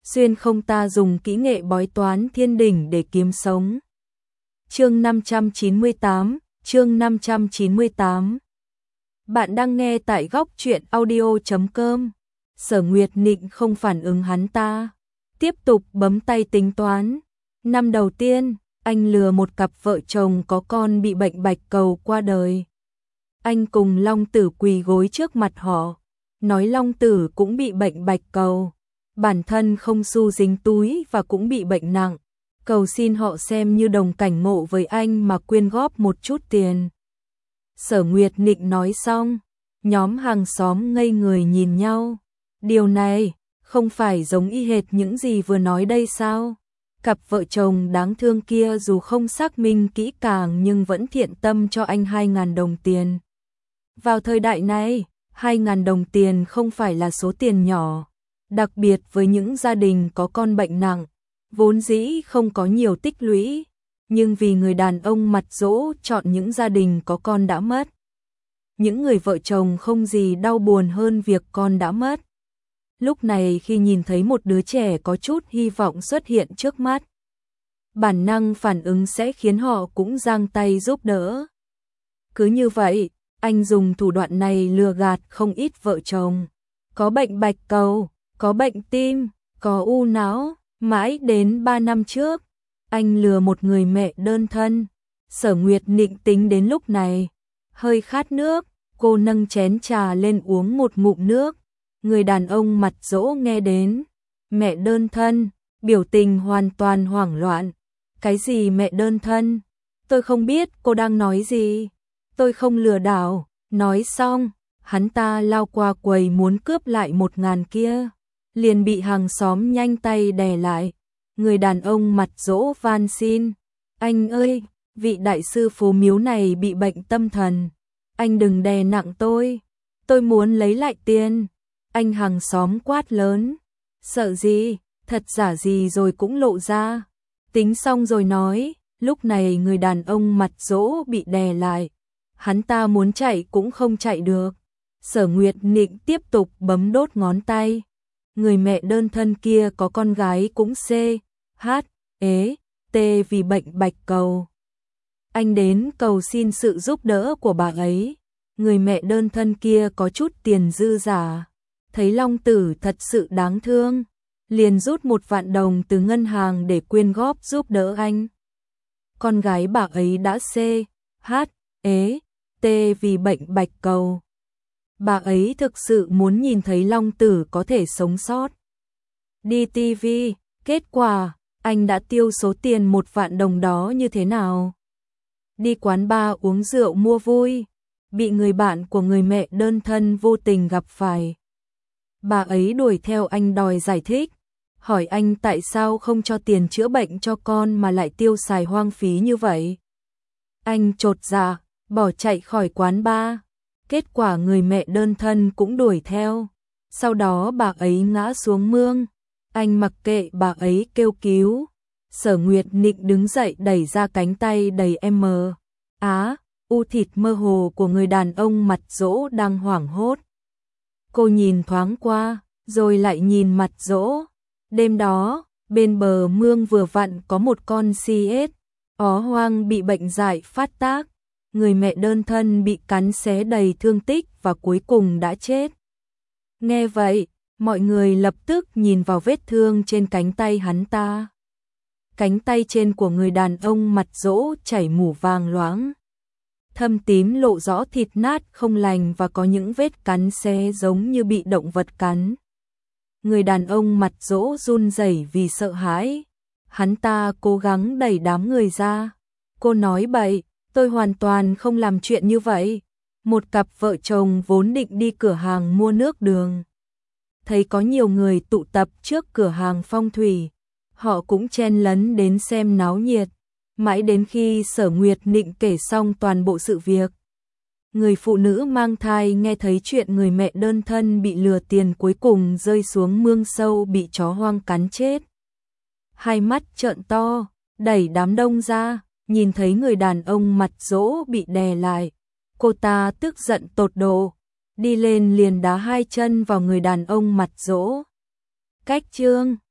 xuyên không ta dùng kỹ nghệ bói toán thiên đỉnh để kiếm sống. Chương 598. Bạn đang nghe tại góc truyện audio.com. Sở Nguyệt Nịnh không phản ứng hắn ta, tiếp tục bấm tay tính toán. Năm đầu tiên, anh lừa một cặp vợ chồng có con bị bệnh bạch cầu qua đời. Anh cùng Long Tử quỳ gối trước mặt họ, nói Long Tử cũng bị bệnh bạch cầu, bản thân không xu dính túi và cũng bị bệnh nặng, cầu xin họ xem như đồng cảnh ngộ với anh mà quyên góp một chút tiền. Sở Nguyệt Nịnh nói xong, nhóm hàng xóm ngây người nhìn nhau. Điều này không phải giống y hệt những gì vừa nói đây sao? Cặp vợ chồng đáng thương kia dù không xác minh kỹ càng nhưng vẫn thiện tâm cho anh 2.000 đồng tiền. Vào thời đại này, 2.000 đồng tiền không phải là số tiền nhỏ, đặc biệt với những gia đình có con bệnh nặng, vốn dĩ không có nhiều tích lũy, nhưng vì người đàn ông mặt dỗ chọn những gia đình có con đã mất. Những người vợ chồng không gì đau buồn hơn việc con đã mất. Lúc này khi nhìn thấy một đứa trẻ có chút hy vọng xuất hiện trước mắt, bản năng phản ứng sẽ khiến họ cũng giang tay giúp đỡ. Cứ như vậy, anh dùng thủ đoạn này lừa gạt không ít vợ chồng. Có bệnh bạch cầu, có bệnh tim, có u não, mãi đến 3 năm trước, anh lừa một người mẹ đơn thân. Sở Nguyệt Nịnh tính đến lúc này, hơi khát nước, cô nâng chén trà lên uống một ngụm nước. Người đàn ông mặt dỗ nghe đến, mẹ đơn thân, biểu tình hoàn toàn hoảng loạn. Cái gì mẹ đơn thân? Tôi không biết cô đang nói gì. Tôi không lừa đảo. Nói xong, hắn ta lao qua quầy muốn cướp lại 1.000 kia, liền bị hàng xóm nhanh tay đè lại. Người đàn ông mặt dỗ van xin, anh ơi, vị đại sư phố miếu này bị bệnh tâm thần, anh đừng đè nặng tôi muốn lấy lại tiền. Anh hàng xóm quát lớn, sợ gì, thật giả gì rồi cũng lộ ra. Tính xong rồi nói, lúc này người đàn ông mặt dỗ bị đè lại, hắn ta muốn chạy cũng không chạy được. Sở Nguyệt Nịnh tiếp tục bấm đốt ngón tay. Người mẹ đơn thân kia có con gái cũng CHT vì bệnh bạch cầu. Anh đến cầu xin sự giúp đỡ của bà ấy. Người mẹ đơn thân kia có chút tiền dư giả, thấy Long Tử thật sự đáng thương, liền rút 1 vạn đồng từ ngân hàng để quyên góp giúp đỡ anh. Con gái bà ấy đã CHT vì bệnh bạch cầu. Bà ấy thực sự muốn nhìn thấy Long Tử có thể sống sót. Đi TV, kết quả, anh đã tiêu số tiền 1 vạn đồng đó như thế nào? Đi quán bar uống rượu mua vui, bị người bạn của người mẹ đơn thân vô tình gặp phải. Bà ấy đuổi theo anh đòi giải thích, hỏi anh tại sao không cho tiền chữa bệnh cho con mà lại tiêu xài hoang phí như vậy. Anh chột dạ, bỏ chạy khỏi quán bar. Kết quả người mẹ đơn thân cũng đuổi theo. Sau đó bà ấy ngã xuống mương. Anh mặc kệ bà ấy kêu cứu. Sở Nguyệt Nịnh đứng dậy đẩy ra cánh tay đầy u thịt mơ hồ của người đàn ông mặt dỗ đang hoảng hốt. Cô nhìn thoáng qua, rồi lại nhìn mặt dỗ. Đêm đó, bên bờ mương vừa vặn có một con ó hoang bị bệnh dại phát tác. Người mẹ đơn thân bị cắn xé đầy thương tích và cuối cùng đã chết. Nghe vậy, mọi người lập tức nhìn vào vết thương trên cánh tay hắn ta. Cánh tay trên của người đàn ông mặt dỗ chảy mủ vàng loãng, thâm tím lộ rõ thịt nát không lành và có những vết cắn xé giống như bị động vật cắn. Người đàn ông mặt dỗ run rẩy vì sợ hãi. Hắn ta cố gắng đẩy đám người ra. Cô nói bậy, tôi hoàn toàn không làm chuyện như vậy. Một cặp vợ chồng vốn định đi cửa hàng mua nước đường, thấy có nhiều người tụ tập trước cửa hàng phong thủy, họ cũng chen lấn đến xem náo nhiệt. Mãi đến khi Sở Nguyệt Nịnh kể xong toàn bộ sự việc, người phụ nữ mang thai nghe thấy chuyện người mẹ đơn thân bị lừa tiền cuối cùng rơi xuống mương sâu bị chó hoang cắn chết. Hai mắt trợn to, đẩy đám đông ra, nhìn thấy người đàn ông mặt dỗ bị đè lại. Cô ta tức giận tột độ, đi lên liền đá 2 chân vào người đàn ông mặt dỗ. Cách chương